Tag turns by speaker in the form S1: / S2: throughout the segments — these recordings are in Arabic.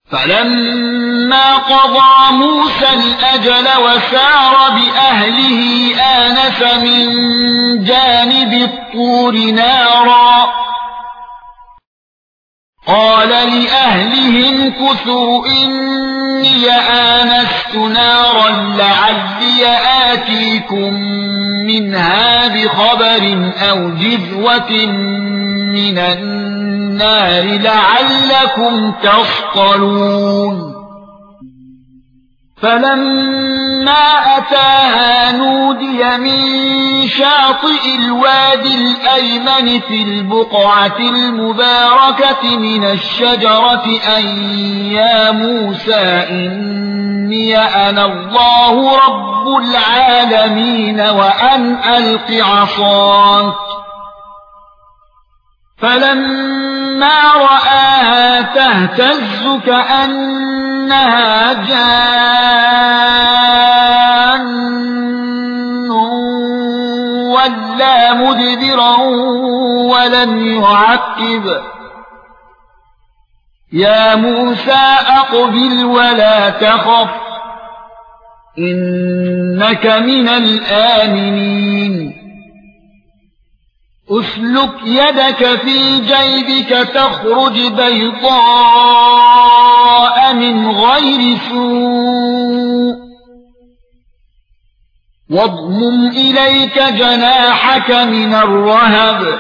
S1: فلما قضى موسى الأجل وسار بأهله آنس من جانب الطور نارا قال لأهلهم كثوا إني آنست نارا لعلي آتيكم منها بخبر أو جذوة من النار لعلكم تصطلون فلما أتاها نودي من شاطئ الوادي الأيمن في البقعة المباركة من الشجرة أن يا موسى إني أنا الله رب العالمين وأن ألق عصاك فلما رآها تهتز كأنها جان ولا مدبرا ولم يعقب يا موسى أقبل ولا تخف إنك من الآمنين اسلك يدك في جيبك تخرج بيضاء من غير سوء واضمم إليك جناحك من الرهب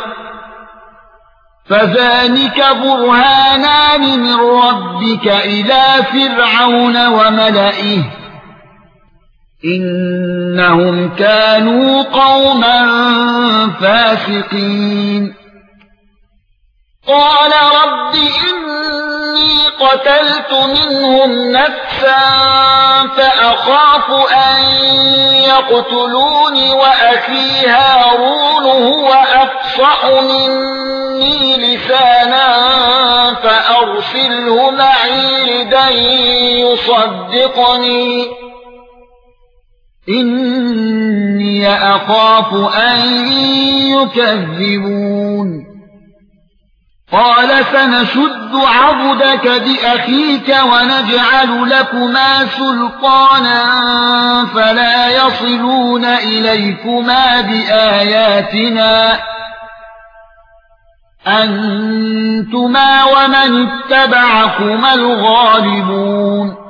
S1: فذلك برهانان من ربك إلى فرعون وملئه إنهم كانوا قوما فاسقين قال رب إني قتلت منهم نفسا فأخاف أن يقتلون وأخي هارون هو أفصح مني لسانا فأرسله معي ردا يصدقني إني أخاف أن يكذبون قال سنشد عضدك بأخيك ونجعل لكما سلطانا فلا يصلون إليكما بآياتنا أنتما ومن اتبعكما الغالبون